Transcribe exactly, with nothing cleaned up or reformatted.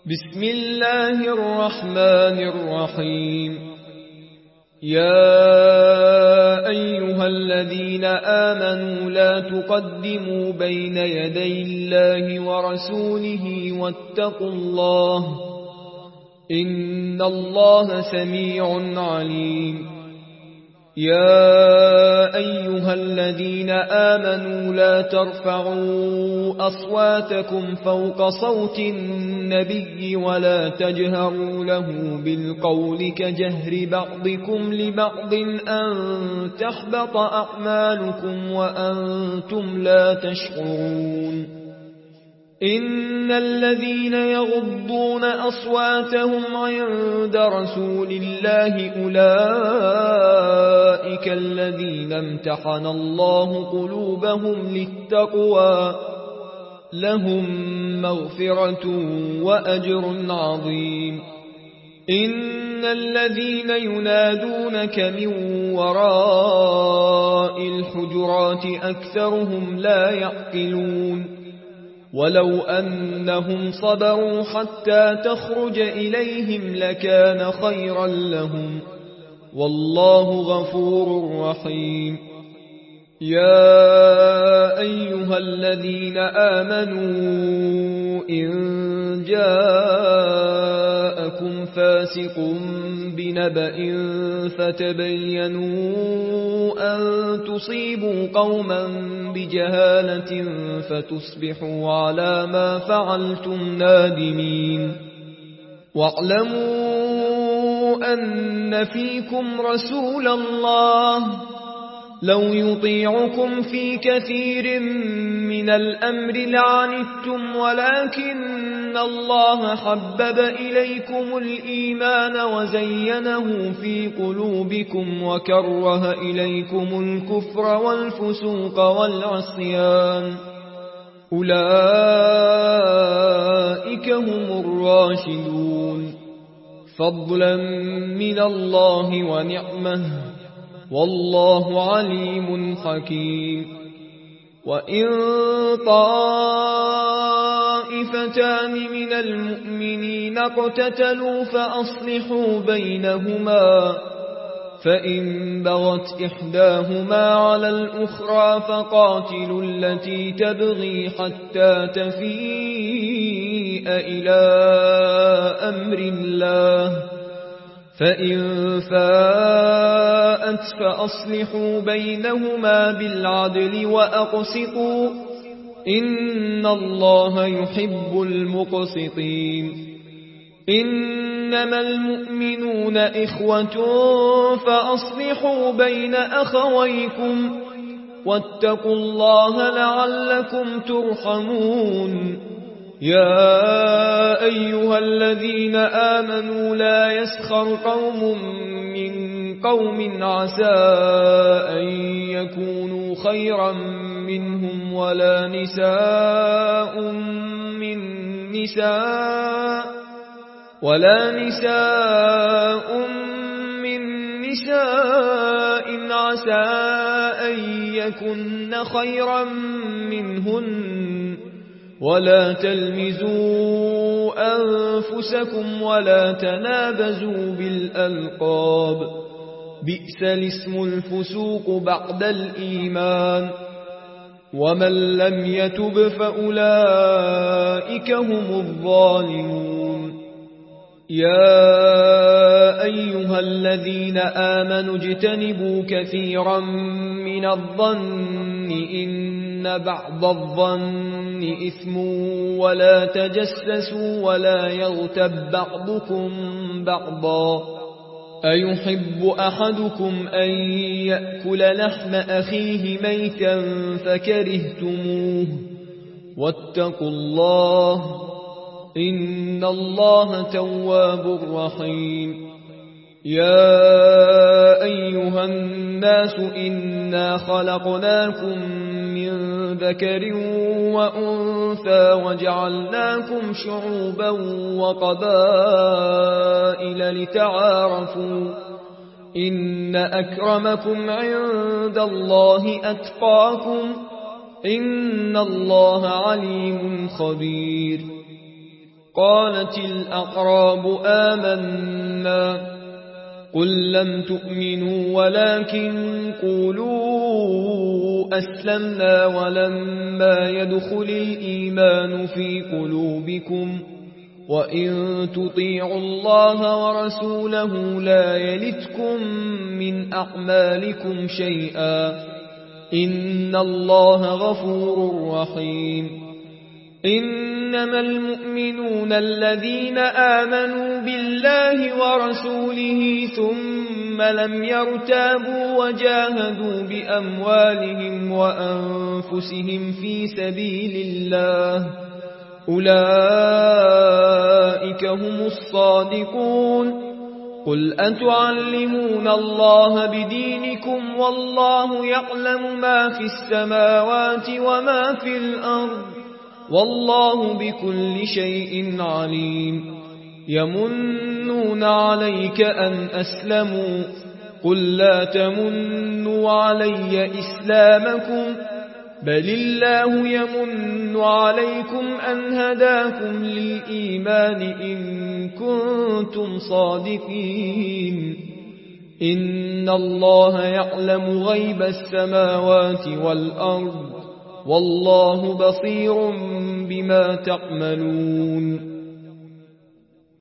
بسم الله الرحمن الرحيم. يا أيها الذين آمنوا لا تقدموا بين يدي الله ورسوله واتقوا الله إن الله سميع عليم. يا أيها الذين آمنوا لا ترفعوا أصواتكم فوق صوت النبي ولا تجهروا له بالقول كجهر بعضكم لبعض أن تحبط أعمالكم وأنتم لا تشعرون. إن الذين يغضون أصواتهم عند رسول الله أولئك الذين امتحن الله قلوبهم للتقوى لهم مغفرة وأجر عظيم. إن الذين ينادونك من وراء الحجرات أكثرهم لا يعقلون. ولو أنهم صبروا حتى تخرج إليهم لكان خيرا لهم والله غفور رحيم. يا أيها الذين آمنوا إن جاءكم فاسق بنبأ فتبينوا أن تصيبوا قوما بجهالة فتصبحوا على ما فعلتم نادمين. واعلموا أن فيكم رسول الله لو يطيعكم في كثير من الأمر لعنتم ولكن الله حبب إليكم الإيمان وزينه في قلوبكم وكره إليكم الكفر والفسوق والعصيان أولئك هم الراشدون فضلا من الله ونعمه والله عليم حكيم. وإن طائفتان من المؤمنين اقتتلوا فأصلحوا بينهما فإن بغت إحداهما على الأخرى فقاتلوا التي تبغي حتى تفيء إلى أمر الله فإن فاءت فأصلحوا بينهما بالعدل وأقسطوا إن الله يحب المقسطين. إنما المؤمنون إخوة فأصلحوا بين أخويكم واتقوا الله لعلكم ترحمون. يا أيها الذين آمنوا لا يسخر قوم من قوم عسى أن يكونوا خيرا منهم ولا نساء من نساء ولا نساء من نساء عسى أن يكن خيرا منهن ولا تلمزوا أنفسكم ولا تنابزوا بالألقاب بئس الاسم الفسوق بعد الإيمان ومن لم يتب فأولئك هم الظالمون. يا أيها الذين آمنوا اجتنبوا كثيرا من الظن إن بعض الظن إثم ولا تجسسوا ولا يغتب بعضكم بعضا أيحب أحدكم أن يأكل لحم أخيه ميتا فكرهتموه واتقوا الله إن الله تواب رحيم. يا أيها الناس إنا خلقناكم من ذكر وأنثى وجعلناكم شعوبا وقبائل لتعارفوا إن أكرمكم عند الله أتقاكم إن الله عليم خبير. قالت الأعراب آمنا قل لم تؤمنوا ولكن قولوا أسلمنا ولما يدخل الإيمان في قلوبكم وإن تطيعوا الله ورسوله لا يلتكم من أعمالكم شيئا إن الله غفور رحيم. إنما المؤمنون الذين آمنوا بالله ورسوله ثم لم يرتابوا وجاهدوا بأموالهم وأنفسهم في سبيل الله أولئك هم الصادقون. قل أتعلمون الله بدينكم والله يعلم ما في السماوات وما في الأرض والله بكل شيء عليم. يمنون عليك أن أسلموا قل لا تمنوا علي إسلامكم بل الله يمن عليكم أن هداكم للإيمان إن كنتم صادقين. إن الله يعلم غيب السماوات والأرض والله بصير بما تعملون.